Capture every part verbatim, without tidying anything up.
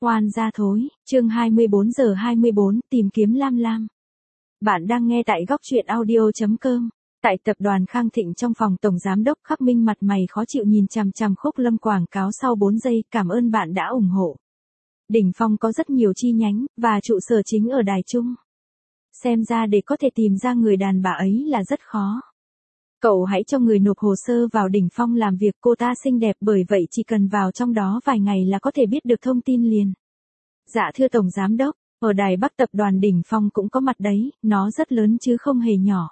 Oan gia thối, chương hai mươi bốn giờ hai mươi bốn, tìm kiếm Lam Lam. Bạn đang nghe tại góc truyện audio chấm com. Tại tập đoàn Khang Thịnh trong phòng tổng giám đốc Khắc Minh mặt mày khó chịu nhìn chằm chằm Khúc Lâm quảng cáo sau bốn giây, cảm ơn bạn đã ủng hộ. Đỉnh Phong có rất nhiều chi nhánh, và trụ sở chính ở Đài Trung. Xem ra để có thể tìm ra người đàn bà ấy là rất khó. Cậu hãy cho người nộp hồ sơ vào Đỉnh Phong làm việc, cô ta xinh đẹp bởi vậy chỉ cần vào trong đó vài ngày là có thể biết được thông tin liền. Dạ thưa Tổng Giám Đốc, ở Đài Bắc tập đoàn Đỉnh Phong cũng có mặt đấy, nó rất lớn chứ không hề nhỏ.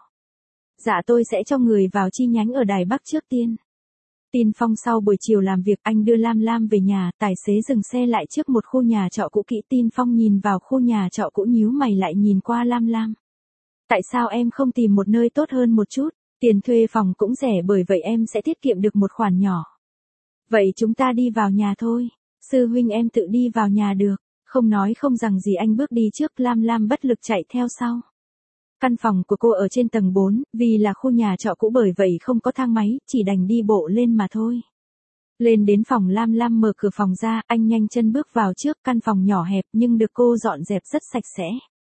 Dạ tôi sẽ cho người vào chi nhánh ở Đài Bắc trước tiên. Tin Phong sau buổi chiều làm việc anh đưa Lam Lam về nhà, tài xế dừng xe lại trước một khu nhà trọ cũ kỹ. Tin Phong nhìn vào khu nhà trọ cũ nhíu mày lại nhìn qua Lam Lam. Tại sao em không tìm một nơi tốt hơn một chút? Tiền thuê phòng cũng rẻ bởi vậy em sẽ tiết kiệm được một khoản nhỏ. Vậy chúng ta đi vào nhà thôi. Sư huynh em tự đi vào nhà được. Không nói không rằng gì anh bước đi trước, Lam Lam bất lực chạy theo sau. Căn phòng của cô ở trên tầng bốn, vì là khu nhà trọ cũ bởi vậy không có thang máy, chỉ đành đi bộ lên mà thôi. Lên đến phòng Lam Lam mở cửa phòng ra, anh nhanh chân bước vào trước, căn phòng nhỏ hẹp nhưng được cô dọn dẹp rất sạch sẽ.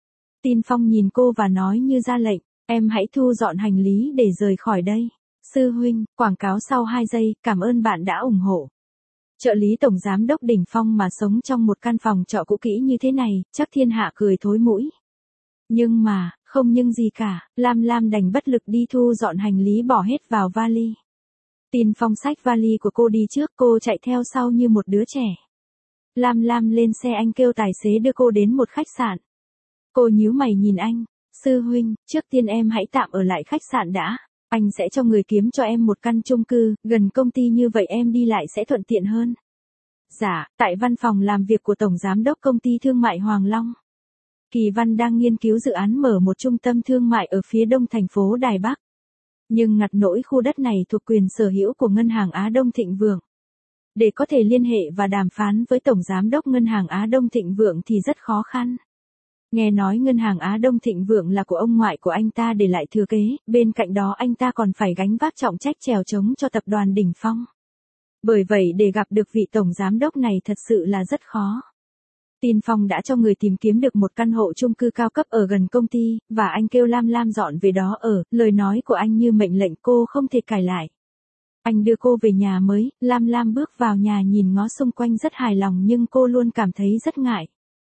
Tin Phong nhìn cô và nói như ra lệnh. Em hãy thu dọn hành lý để rời khỏi đây. Sư huynh, quảng cáo sau hai giây, cảm ơn bạn đã ủng hộ. Trợ lý Tổng Giám Đốc Đỉnh Phong mà sống trong một căn phòng trọ cũ kỹ như thế này, chắc thiên hạ cười thối mũi. Nhưng mà, không nhưng gì cả, Lam Lam đành bất lực đi thu dọn hành lý bỏ hết vào vali. Tin Phong xách vali của cô đi trước, cô chạy theo sau như một đứa trẻ. Lam Lam lên xe, anh kêu tài xế đưa cô đến một khách sạn. Cô nhíu mày nhìn anh. Sư huynh, trước tiên em hãy tạm ở lại khách sạn đã. Anh sẽ cho người kiếm cho em một căn chung cư, gần công ty như vậy em đi lại sẽ thuận tiện hơn. Dạ, tại văn phòng làm việc của Tổng Giám đốc Công ty Thương mại Hoàng Long. Kỳ Văn đang nghiên cứu dự án mở một trung tâm thương mại ở phía đông thành phố Đài Bắc. Nhưng ngặt nỗi khu đất này thuộc quyền sở hữu của Ngân hàng Á Đông Thịnh Vượng. Để có thể liên hệ và đàm phán với Tổng Giám đốc Ngân hàng Á Đông Thịnh Vượng thì rất khó khăn. Nghe nói Ngân hàng Á Đông Thịnh Vượng là của ông ngoại của anh ta để lại thừa kế, bên cạnh đó anh ta còn phải gánh vác trọng trách chèo chống cho tập đoàn Đỉnh Phong. Bởi vậy để gặp được vị tổng giám đốc này thật sự là rất khó. Tin Phong đã cho người tìm kiếm được một căn hộ chung cư cao cấp ở gần công ty, và anh kêu Lam Lam dọn về đó ở, lời nói của anh như mệnh lệnh cô không thể cãi lại. Anh đưa cô về nhà mới, Lam Lam bước vào nhà nhìn ngó xung quanh rất hài lòng nhưng cô luôn cảm thấy rất ngại.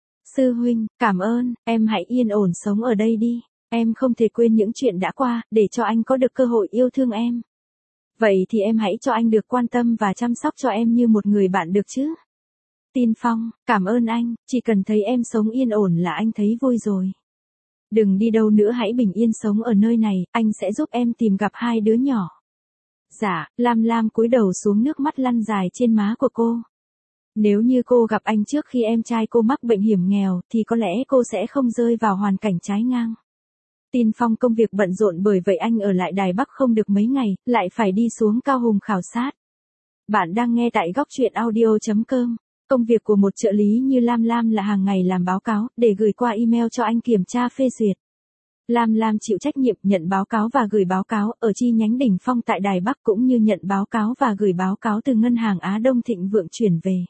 Sư huynh, cảm ơn, em hãy yên ổn sống ở đây đi. Em không thể quên những chuyện đã qua, để cho anh có được cơ hội yêu thương em. Vậy thì em hãy cho anh được quan tâm và chăm sóc cho em như một người bạn được chứ. Tin Phong, cảm ơn anh, chỉ cần thấy em sống yên ổn là anh thấy vui rồi. Đừng đi đâu nữa, hãy bình yên sống ở nơi này, anh sẽ giúp em tìm gặp hai đứa nhỏ. Dạ, Lam Lam cúi đầu xuống, nước mắt lăn dài trên má của cô. Nếu như cô gặp anh trước khi em trai cô mắc bệnh hiểm nghèo, thì có lẽ cô sẽ không rơi vào hoàn cảnh trái ngang. Tin Phong công việc bận rộn bởi vậy anh ở lại Đài Bắc không được mấy ngày, lại phải đi xuống Cao Hùng khảo sát. Bạn đang nghe tại góc truyện audio chấm com. Công việc của một trợ lý như Lam Lam là hàng ngày làm báo cáo, để gửi qua email cho anh kiểm tra phê duyệt. Lam Lam chịu trách nhiệm nhận báo cáo và gửi báo cáo ở chi nhánh Đỉnh Phong tại Đài Bắc, cũng như nhận báo cáo và gửi báo cáo từ Ngân hàng Á Đông Thịnh Vượng chuyển về.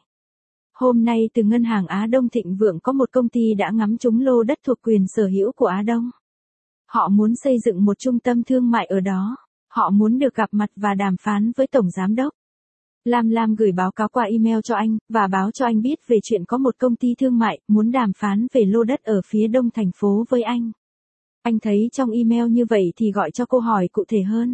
Hôm nay từ Ngân hàng Á Đông Thịnh Vượng có một công ty đã ngắm trúng lô đất thuộc quyền sở hữu của Á Đông. Họ muốn xây dựng một trung tâm thương mại ở đó. Họ muốn được gặp mặt và đàm phán với Tổng Giám đốc. Lam Lam gửi báo cáo qua email cho anh, và báo cho anh biết về chuyện có một công ty thương mại muốn đàm phán về lô đất ở phía đông thành phố với anh. Anh thấy trong email như vậy thì gọi cho cô hỏi cụ thể hơn.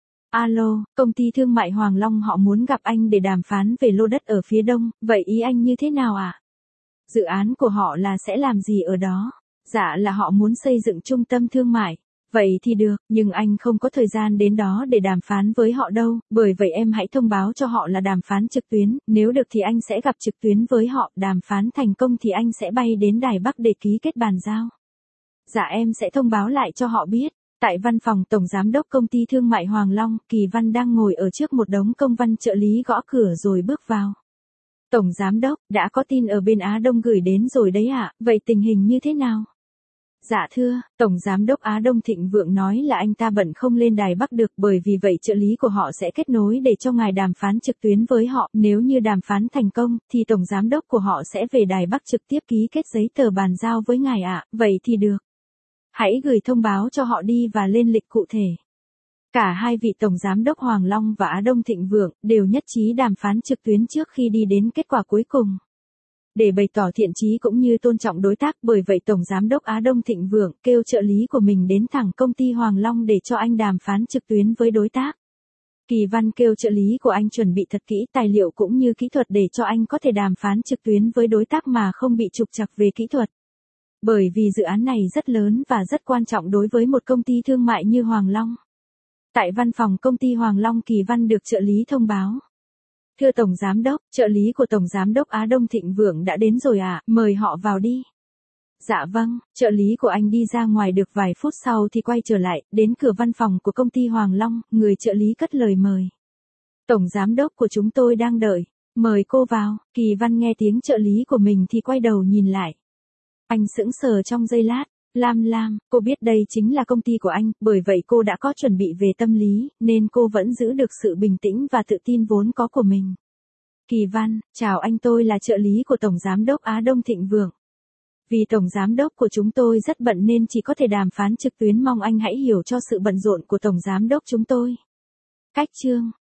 Alo, công ty thương mại Hoàng Long họ muốn gặp anh để đàm phán về lô đất ở phía đông, vậy ý anh như thế nào ạ? À? Dự án của họ là sẽ làm gì ở đó? Dạ là họ muốn xây dựng trung tâm thương mại. Vậy thì được, nhưng anh không có thời gian đến đó để đàm phán với họ đâu, bởi vậy em hãy thông báo cho họ là đàm phán trực tuyến, nếu được thì anh sẽ gặp trực tuyến với họ, đàm phán thành công thì anh sẽ bay đến Đài Bắc để ký kết bàn giao. Dạ em sẽ thông báo lại cho họ biết. Tại văn phòng Tổng Giám đốc Công ty Thương mại Hoàng Long, Kỳ Văn đang ngồi ở trước một đống công văn, trợ lý gõ cửa rồi bước vào. Tổng Giám đốc, đã có tin ở bên Á Đông gửi đến rồi đấy ạ, à? Vậy tình hình như thế nào? Dạ thưa, Tổng Giám đốc Á Đông Thịnh Vượng nói là anh ta bận không lên Đài Bắc được, bởi vì vậy trợ lý của họ sẽ kết nối để cho ngài đàm phán trực tuyến với họ. Nếu như đàm phán thành công, thì Tổng Giám đốc của họ sẽ về Đài Bắc trực tiếp ký kết giấy tờ bàn giao với ngài ạ. Vậy thì được. Hãy gửi thông báo cho họ đi và lên lịch cụ thể. Cả hai vị Tổng Giám đốc Hoàng Long và Á Đông Thịnh Vượng đều nhất trí đàm phán trực tuyến trước khi đi đến kết quả cuối cùng. Để bày tỏ thiện chí cũng như tôn trọng đối tác, bởi vậy Tổng Giám đốc Á Đông Thịnh Vượng kêu trợ lý của mình đến thẳng công ty Hoàng Long để cho anh đàm phán trực tuyến với đối tác. Kỳ Văn kêu trợ lý của anh chuẩn bị thật kỹ tài liệu cũng như kỹ thuật để cho anh có thể đàm phán trực tuyến với đối tác mà không bị trục trặc về kỹ thuật. Bởi vì dự án này rất lớn và rất quan trọng đối với một công ty thương mại như Hoàng Long. Tại văn phòng công ty Hoàng Long, Kỳ Văn được trợ lý thông báo. Thưa Tổng Giám đốc, trợ lý của Tổng Giám đốc Á Đông Thịnh Vượng đã đến rồi ạ, à, mời họ vào đi. Dạ vâng, trợ lý của anh đi ra ngoài được vài phút sau thì quay trở lại, đến cửa văn phòng của công ty Hoàng Long, người trợ lý cất lời mời. Tổng Giám đốc của chúng tôi đang đợi, mời cô vào. Kỳ Văn nghe tiếng trợ lý của mình thì quay đầu nhìn lại. Anh sững sờ trong giây lát. Lam Lam, cô biết đây chính là công ty của anh, bởi vậy cô đã có chuẩn bị về tâm lý, nên cô vẫn giữ được sự bình tĩnh và tự tin vốn có của mình. Kỳ Văn, chào anh, tôi là trợ lý của Tổng Giám đốc Á Đông Thịnh Vượng. Vì Tổng Giám đốc của chúng tôi rất bận nên chỉ có thể đàm phán trực tuyến, mong anh hãy hiểu cho sự bận rộn của Tổng Giám đốc chúng tôi. Cách chương